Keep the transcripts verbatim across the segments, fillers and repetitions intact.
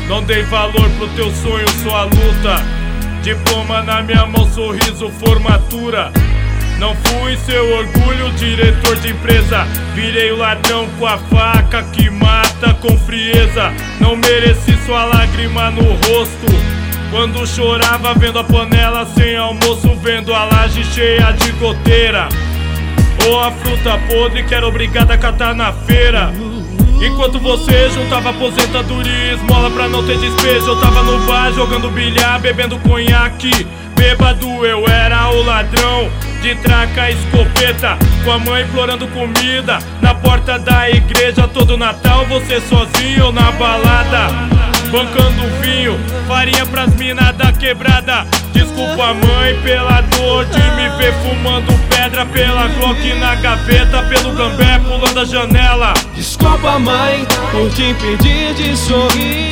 Não dei valor pro teu sonho, sua luta. Diploma na minha mão, sorriso, formatura. Não fui seu orgulho, diretor de empresa. Virei o ladrão com a faca que mata com frieza. Não mereci sua lágrima no rosto quando chorava vendo a panela sem almoço, vendo a laje cheia de goteira ou a fruta podre que era obrigada a catar na feira. Enquanto você juntava aposentadoria e esmola pra não ter despejo, eu tava no bar jogando bilhar, bebendo conhaque. Bêbado eu era o ladrão de traca e escopeta, com a mãe implorando comida na porta da igreja. Todo Natal você sozinho ou na balada, bancando vinho, farinha pras minas da quebrada. Desculpa mãe pela dor de me ver fumando pedra, pela Glock na gaveta, pelo gambé pulando a janela. Desculpa mãe por te impedir de sorrir.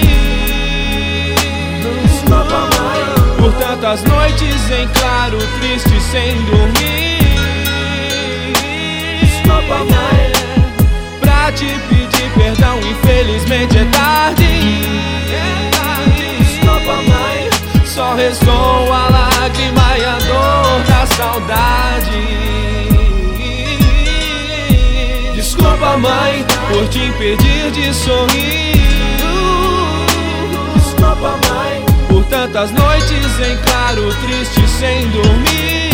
Desculpa mãe por tantas noites em claro, triste sem dormir. Desculpa mãe pra te pedir perdão, infelizmente é tarde. Desculpa mãe, só restou a lágrima e a dor da saudade. Desculpa mãe por te impedir de sorrir. Desculpa mãe por tantas noites em claro, triste sem dormir.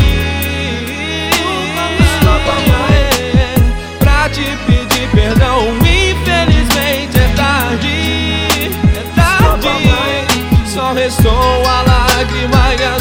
Desculpa mãe pra te pedir perdão, infelizmente é tarde. É tarde, só restou a lágrima e a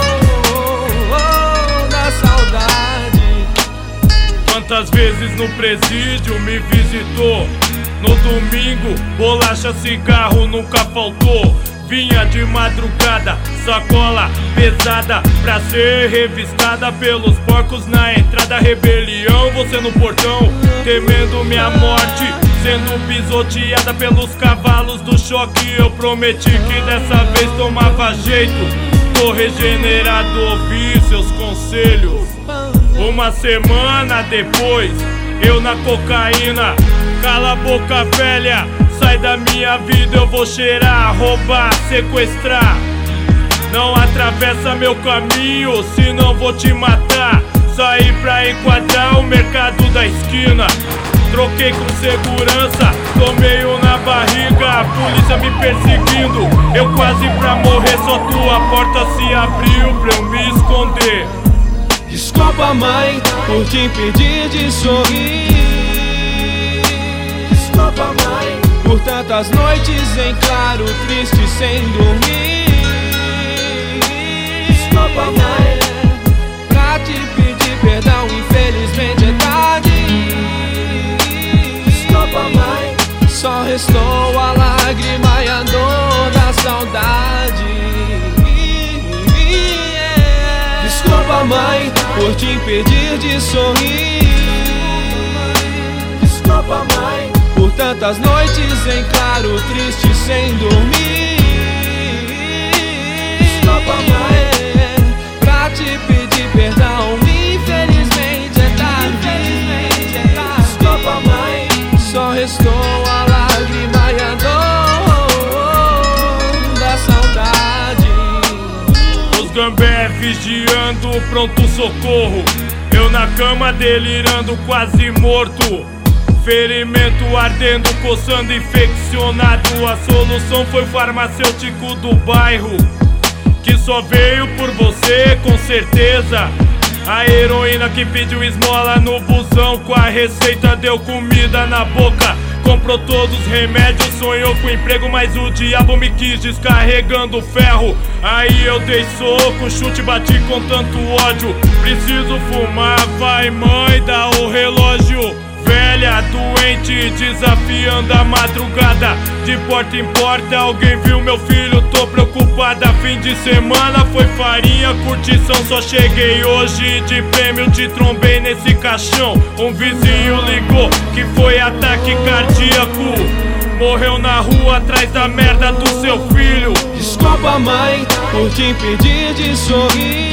dor da saudade. Quantas vezes no presídio me visitou? No domingo, bolacha, cigarro nunca faltou. Vinha de madrugada, sacola pesada pra ser revistada pelos porcos na entrada. Rebelião, você no portão, temendo minha morte, sendo pisoteada pelos cavalos do choque. Eu prometi que dessa vez tomava jeito. Tô regenerado, ouvi seus conselhos. Uma semana depois, eu na cocaína. Cala a boca velha, sai da minha vida, eu vou cheirar, roubar, sequestrar. Não atravessa meu caminho, senão vou te matar. Saí pra enquadrar o mercado da esquina. Troquei com segurança, tomei um na barriga. A polícia me perseguindo, eu quase pra morrer. Só tua porta se abriu pra eu me esconder. Desculpa mãe por te impedir de sorrir. Desculpa mãe por tantas noites em claro, triste sem dormir. Desculpa mãe pra te pedir perdão, infelizmente é tarde. Desculpa mãe, só restou a lágrima e a dor da saudade. Desculpa mãe por te impedir de sorrir. Desculpa mãe por tantas noites em claro, triste sem dormir. Desculpa mãe pra te pedir perdão, infelizmente é tarde. Desculpa mãe, só restou a lágrima e a dor da saudade. Os gambé vigiando, pronto socorro. Eu na cama delirando, quase morto. Ferimento ardendo, coçando, infeccionado. A solução foi o farmacêutico do bairro, que só veio por você, com certeza. A heroína que pediu esmola no busão, com a receita deu comida na boca. Comprou todos os remédios, sonhou com emprego, mas o diabo me quis descarregando ferro. Aí eu dei soco, chute, bati com tanto ódio. Preciso fumar, vai mãe, dá o relógio. Velha, doente, desafiando a madrugada. De porta em porta, alguém viu meu filho, tô preocupada. Fim de semana foi farinha, curtição, só cheguei hoje. De prêmio te trombei nesse caixão. Um vizinho ligou que foi ataque cardíaco. Morreu na rua atrás da merda do seu filho. Desculpa mãe por te impedir de sorrir.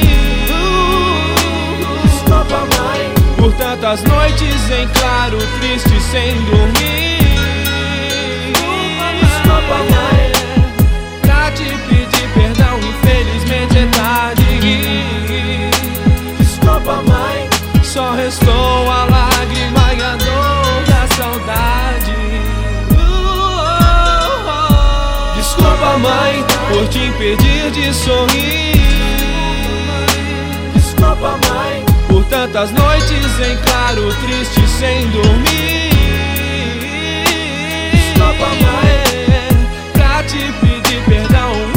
Desculpa mãe por tantas noites em claro, triste sem dormir. Desculpa mãe só restou a lágrima e a dor da saudade. uh, oh, oh. Desculpa, mãe, por te impedir de sorrir. Desculpa, mãe, por tantas noites em claro, triste sem dormir. Desculpa, mãe, pra te pedir perdão.